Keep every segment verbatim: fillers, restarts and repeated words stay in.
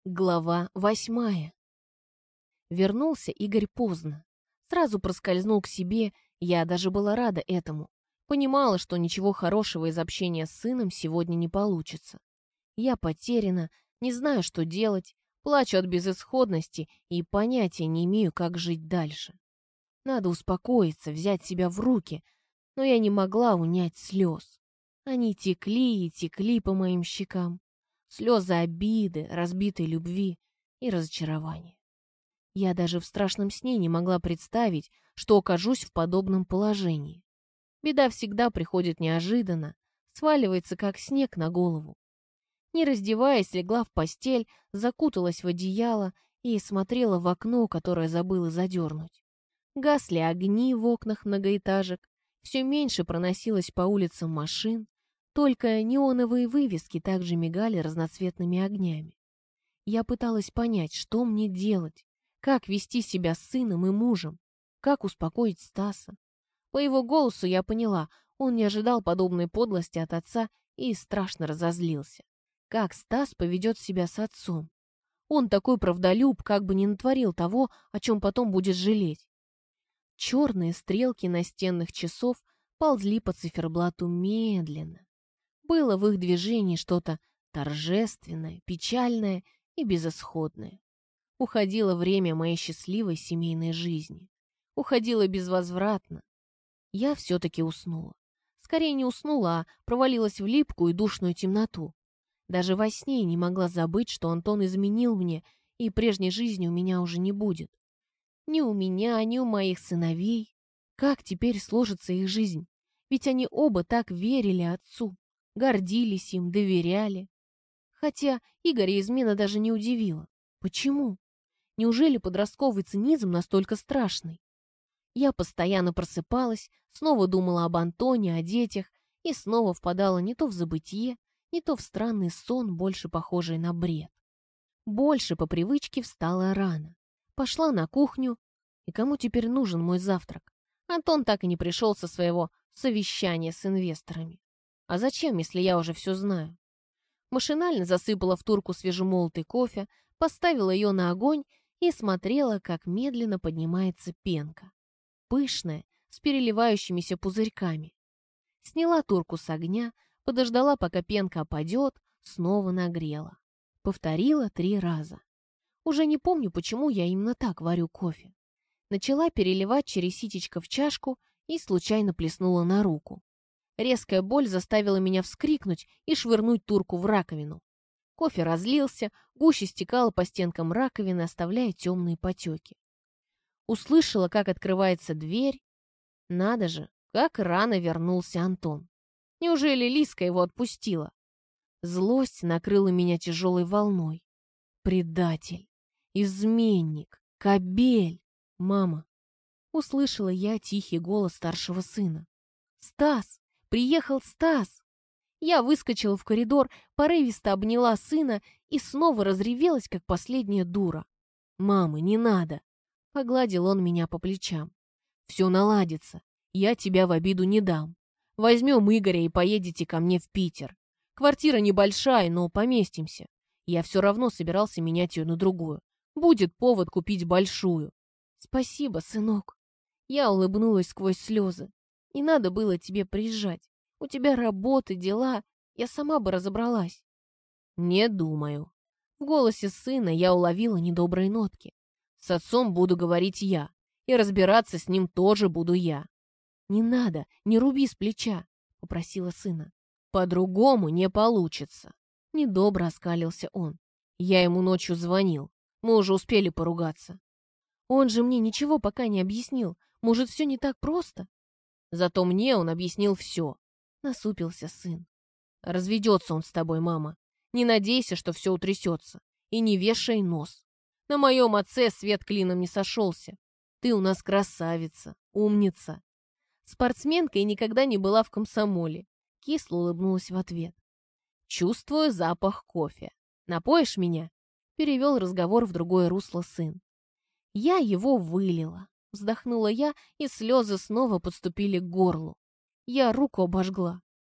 Глава восьмая. Вернулся Игорь поздно. Сразу проскользнул к себе, я даже была рада этому. Понимала, что ничего хорошего из общения с сыном сегодня не получится. Я потеряна, не знаю, что делать, плачу от безысходности и понятия не имею, как жить дальше. Надо успокоиться, взять себя в руки, но я не могла унять слез. Они текли и текли по моим щекам. Слезы обиды, разбитой любви и разочарования. Я даже в страшном сне не могла представить, что окажусь в подобном положении. Беда всегда приходит неожиданно, сваливается как снег на голову. Не раздеваясь, легла в постель, закуталась в одеяло и смотрела в окно, которое забыла задернуть. Гасли огни в окнах многоэтажек, все меньше проносилось по улицам машин, только неоновые вывески также мигали разноцветными огнями. Я пыталась понять, что мне делать, как вести себя с сыном и мужем, как успокоить Стаса. По его голосу я поняла, он не ожидал подобной подлости от отца и страшно разозлился. Как Стас поведет себя с отцом? Он такой правдолюб, как бы не натворил того, о чем потом будет жалеть. Черные стрелки настенных часов ползли по циферблату медленно. Было в их движении что-то торжественное, печальное и безысходное. Уходило время моей счастливой семейной жизни. Уходило безвозвратно. Я все-таки уснула. Скорее не уснула, а провалилась в липкую и душную темноту. Даже во сне не могла забыть, что Антон изменил мне, и прежней жизни у меня уже не будет. Ни у меня, ни у моих сыновей. Как теперь сложится их жизнь? Ведь они оба так верили отцу. Гордились им, доверяли. Хотя Игоря измена даже не удивила. Почему? Неужели подростковый цинизм настолько страшный? Я постоянно просыпалась, снова думала об Антоне, о детях и снова впадала не то в забытье, не то в странный сон, больше похожий на бред. Больше по привычке встала рано. Пошла на кухню. И кому теперь нужен мой завтрак? Антон так и не пришел со своего совещания с инвесторами. А зачем, если я уже все знаю? Машинально засыпала в турку свежемолотый кофе, поставила ее на огонь и смотрела, как медленно поднимается пенка. Пышная, с переливающимися пузырьками. Сняла турку с огня, подождала, пока пенка опадет, снова нагрела. Повторила три раза. Уже не помню, почему я именно так варю кофе. Начала переливать через ситечко в чашку и случайно плеснула на руку. Резкая боль заставила меня вскрикнуть и швырнуть турку в раковину. Кофе разлился, гуще стекала по стенкам раковины, оставляя темные потеки. Услышала, как открывается дверь. Надо же, как рано вернулся Антон. Неужели Лиска его отпустила? Злость накрыла меня тяжелой волной. Предатель, изменник, кобель, мама. Услышала я тихий голос старшего сына. «Стас! Приехал Стас!» Я выскочила в коридор, порывисто обняла сына и снова разревелась, как последняя дура. «Мамы, не надо!» — погладил он меня по плечам. «Все наладится. Я тебя в обиду не дам. Возьмем Игоря и поедете ко мне в Питер. Квартира небольшая, но поместимся. Я все равно собирался менять ее на другую. Будет повод купить большую». «Спасибо, сынок». Я улыбнулась сквозь слезы. «Не надо было тебе приезжать. У тебя работа, дела. Я сама бы разобралась». «Не думаю». В голосе сына я уловила недобрые нотки. «С отцом буду говорить я, и разбираться с ним тоже буду я». «Не надо, не руби с плеча», — попросила сына. «По-другому не получится». Недобро оскалился он. Я ему ночью звонил. Мы уже успели поругаться. «Он же мне ничего пока не объяснил. Может, все не так просто?» «Зато мне он объяснил все», — насупился сын. «Разведется он с тобой, мама. Не надейся, что все утрясется. И не вешай нос. На моем отце свет клином не сошелся. Ты у нас красавица, умница». Спортсменка и никогда не была в комсомоле. Кисло улыбнулась в ответ. «Чувствую запах кофе. Напоишь меня?» Перевел разговор в другое русло сын. «Я его вылила». Вздохнула я, и слезы снова подступили к горлу. Я руку обожгла.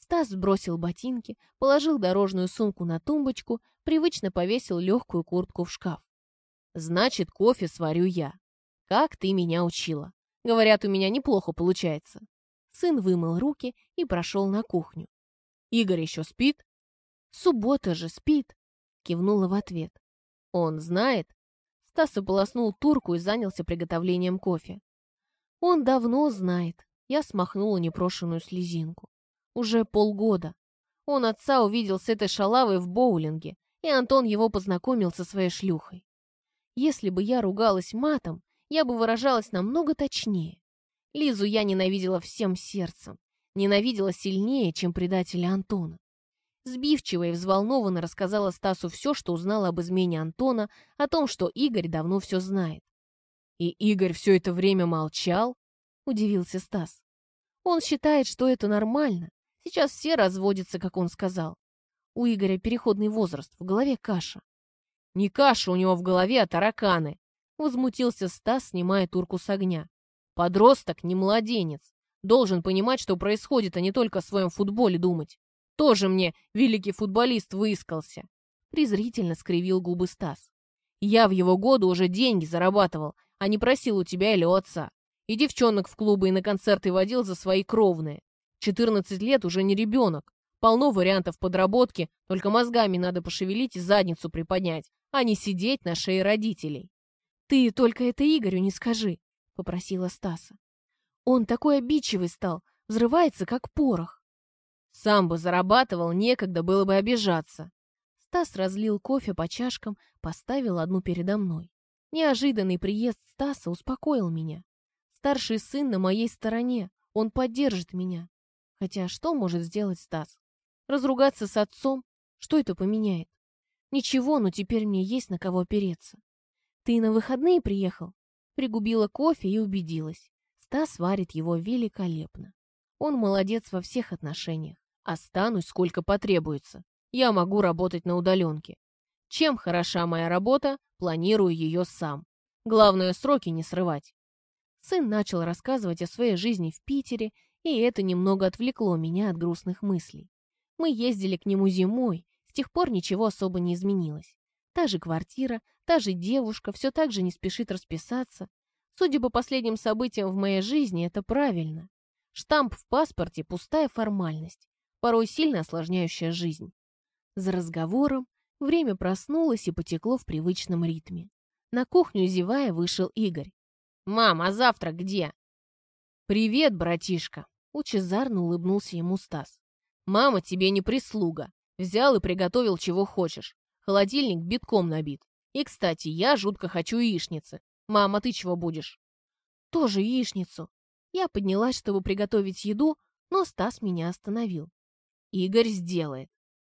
Стас сбросил ботинки, положил дорожную сумку на тумбочку, привычно повесил легкую куртку в шкаф. «Значит, кофе сварю я. Как ты меня учила. Говорят, у меня неплохо получается». Сын вымыл руки и прошел на кухню. «Игорь еще спит?» «Суббота же, спит», — кивнула в ответ. «Он знает?» Стас ополоснул турку и занялся приготовлением кофе. «Он давно знает». Я смахнула непрошенную слезинку. Уже полгода. Он отца увидел с этой шалавой в боулинге, и Антон его познакомил со своей шлюхой. Если бы я ругалась матом, я бы выражалась намного точнее. Лизу я ненавидела всем сердцем. Ненавидела сильнее, чем предателя Антона. Сбивчиво и взволнованно рассказала Стасу все, что узнала об измене Антона, о том, что Игорь давно все знает. «И Игорь все это время молчал?» — удивился Стас. «Он считает, что это нормально. Сейчас все разводятся, как он сказал. У Игоря переходный возраст, в голове каша». «Не каша у него в голове, а тараканы!» — возмутился Стас, снимая турку с огня. «Подросток не младенец. Должен понимать, что происходит, а не только о своем футболе думать. Тоже мне великий футболист выискался!» Презрительно скривил губы Стас. «Я в его годы уже деньги зарабатывал, а не просил у тебя или у отца. И девчонок в клубы и на концерты водил за свои кровные. четырнадцать лет уже не ребенок. Полно вариантов подработки, только мозгами надо пошевелить и задницу приподнять, а не сидеть на шее родителей». «Ты только это Игорю не скажи», — попросила Стаса. «Он такой обидчивый стал, взрывается, как порох». «Сам бы зарабатывал, некогда было бы обижаться». Стас разлил кофе по чашкам, поставил одну передо мной. Неожиданный приезд Стаса успокоил меня. Старший сын на моей стороне, он поддержит меня. Хотя что может сделать Стас? Разругаться с отцом? Что это поменяет? Ничего, но теперь мне есть на кого опереться. «Ты на выходные приехал?» Пригубила кофе и убедилась. Стас варит его великолепно. Он молодец во всех отношениях. Останусь, сколько потребуется. Я могу работать на удаленке. Чем хороша моя работа, планирую ее сам. Главное, сроки не срывать». Сын начал рассказывать о своей жизни в Питере, и это немного отвлекло меня от грустных мыслей. Мы ездили к нему зимой, с тех пор ничего особо не изменилось. Та же квартира, та же девушка, все так же не спешит расписаться. Судя по последним событиям в моей жизни, это правильно. Штамп в паспорте – пустая формальность, порой сильно осложняющая жизнь. За разговором время проснулось и потекло в привычном ритме. На кухню, зевая, вышел Игорь. «Мам, а завтрак где?» «Привет, братишка!» — лучезарно улыбнулся ему Стас. «Мама тебе не прислуга. Взял и приготовил, чего хочешь. Холодильник битком набит. И, кстати, я жутко хочу яичницы. Мама, ты чего будешь?» «Тоже яичницу». Я поднялась, чтобы приготовить еду, но Стас меня остановил. «Игорь сделает».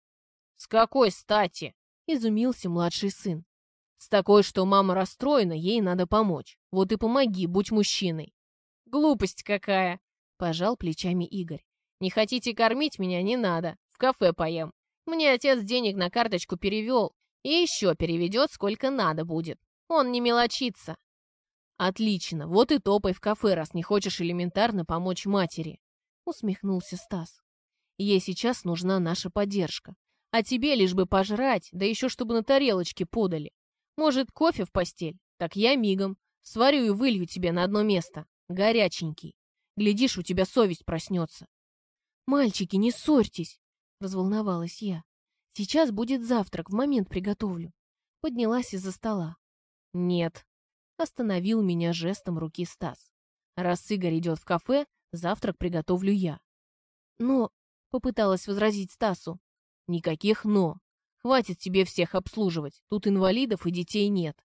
«С какой стати?» — изумился младший сын. «С такой, что мама расстроена, ей надо помочь. Вот и помоги, будь мужчиной». «Глупость какая!» — пожал плечами Игорь. «Не хотите кормить меня, не надо. В кафе поем. Мне отец денег на карточку перевел. И еще переведет, сколько надо будет. Он не мелочится». «Отлично. Вот и топай в кафе, раз не хочешь элементарно помочь матери», — усмехнулся Стас. «Ей сейчас нужна наша поддержка. А тебе лишь бы пожрать, да еще чтобы на тарелочке подали. Может, кофе в постель? Так я мигом. Сварю и вылью тебе на одно место. Горяченький. Глядишь, у тебя совесть проснется». «Мальчики, не ссорьтесь!» — разволновалась я. «Сейчас будет завтрак, в момент приготовлю». Поднялась из-за стола. «Нет», — остановил меня жестом руки Стас. «Раз Игорь идет в кафе, завтрак приготовлю я». «Но...» — попыталась возразить Стасу. «Никаких «но». Хватит тебе всех обслуживать. Тут инвалидов и детей нет».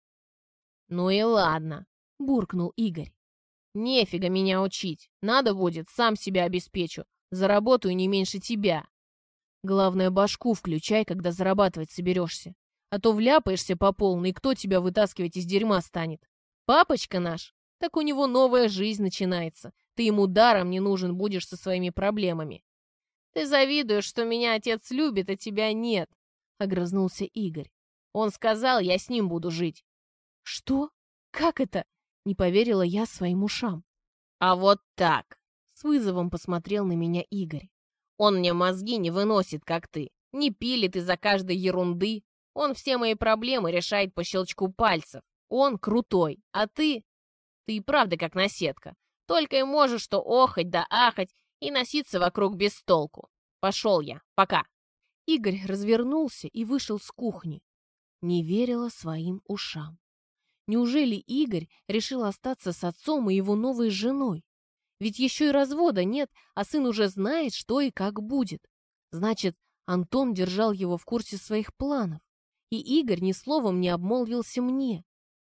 «Ну и ладно», — буркнул Игорь. «Нефига меня учить. Надо будет, сам себя обеспечу. Заработаю не меньше тебя. Главное, башку включай, когда зарабатывать соберешься. А то вляпаешься по полной, и кто тебя вытаскивать из дерьма станет? Папочка наш? Так у него новая жизнь начинается. Ты ему даром не нужен будешь со своими проблемами». «Ты завидуешь, что меня отец любит, а тебя нет», — огрызнулся Игорь. «Он сказал, я с ним буду жить». «Что? Как это?» — не поверила я своим ушам. «А вот так», — с вызовом посмотрел на меня Игорь. Он мне мозги не выносит, как ты. Не пилит из-за каждой ерунды. Он все мои проблемы решает по щелчку пальцев. Он крутой, а ты... Ты и правда как наседка. Только и можешь что охать да ахать и носиться вокруг без толку. Пошел я, пока». Игорь развернулся и вышел с кухни. Не верила своим ушам. Неужели Игорь решил остаться с отцом и его новой женой? Ведь еще и развода нет, а сын уже знает, что и как будет. Значит, Антон держал его в курсе своих планов. И Игорь ни словом не обмолвился мне.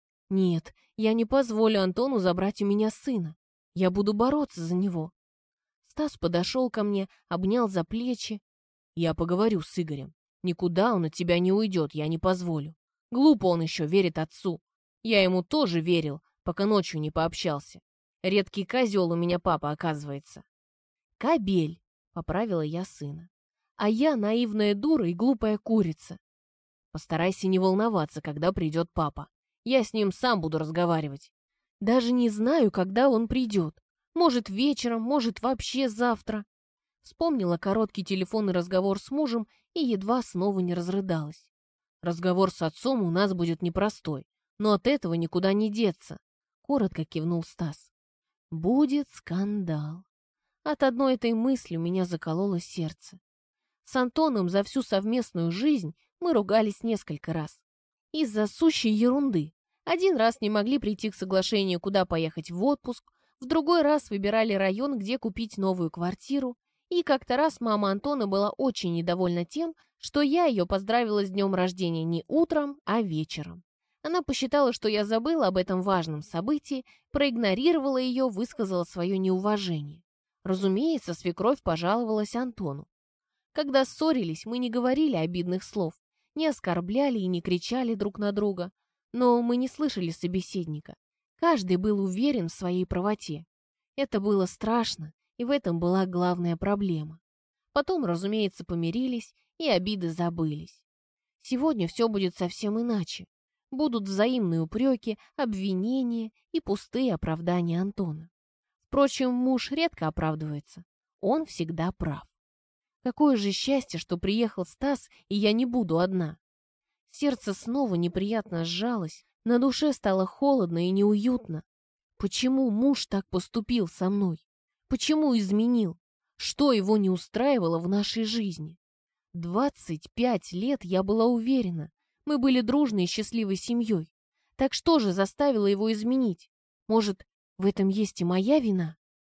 Нет, я не позволю Антону забрать у меня сына. Я буду бороться за него. Стас подошел ко мне, обнял за плечи. Я поговорю с Игорем. Никуда он от тебя не уйдет, я не позволю. Глупо он еще верит отцу. Я ему тоже верил, пока ночью не пообщался. Редкий козел у меня папа, оказывается. Кобель, поправила я сына. А я наивная дура и глупая курица. Постарайся не волноваться, когда придет папа. Я с ним сам буду разговаривать. Даже не знаю, когда он придет. Может, вечером, может, вообще завтра. Вспомнила короткий телефонный разговор с мужем и едва снова не разрыдалась. Разговор с отцом у нас будет непростой, но от этого никуда не деться. Коротко кивнул Стас. Будет скандал. От одной этой мысли у меня закололо сердце. С Антоном за всю совместную жизнь мы ругались несколько раз. Из-за сущей ерунды. Один раз не могли прийти к соглашению, куда поехать в отпуск, в другой раз выбирали район, где купить новую квартиру, и как-то раз мама Антона была очень недовольна тем, что я ее поздравила с днем рождения не утром, а вечером. Она посчитала, что я забыла об этом важном событии, проигнорировала ее, высказала свое неуважение. Разумеется, свекровь пожаловалась Антону. Когда ссорились, мы не говорили обидных слов, не оскорбляли и не кричали друг на друга, но мы не слышали собеседника. Каждый был уверен в своей правоте. Это было страшно, и в этом была главная проблема. Потом, разумеется, помирились, и обиды забылись. Сегодня все будет совсем иначе. Будут взаимные упреки, обвинения и пустые оправдания Антона. Впрочем, муж редко оправдывается. Он всегда прав. Какое же счастье, что приехал Стас, и я не буду одна. Сердце снова неприятно сжалось, на душе стало холодно и неуютно. Почему муж так поступил со мной? Почему изменил? Что его не устраивало в нашей жизни? двадцать пять лет я была уверена, мы были дружной и счастливой семьей. Так что же заставило его изменить? Может, в этом есть и моя вина?